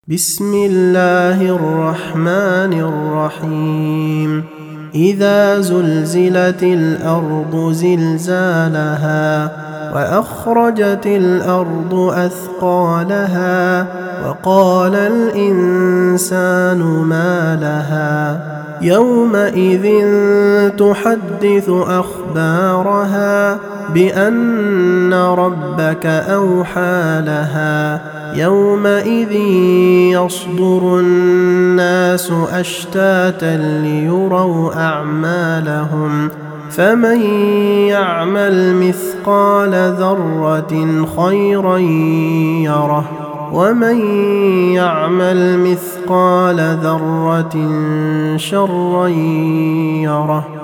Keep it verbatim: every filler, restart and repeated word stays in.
بسم الله الرحمن الرحيم إذا زلزلت الأرض زلزالها وأخرجت الأرض أثقالها وقال الإنسان ما لها يومئذ تحدث أخبارها بأن ربك أوحى لها يومئذ يصدر الناس أشتاتا ليروا أعمالهم فمن يعمل مثقال ذرة خيرا يره ومن يعمل مثقال ذرة شرا يره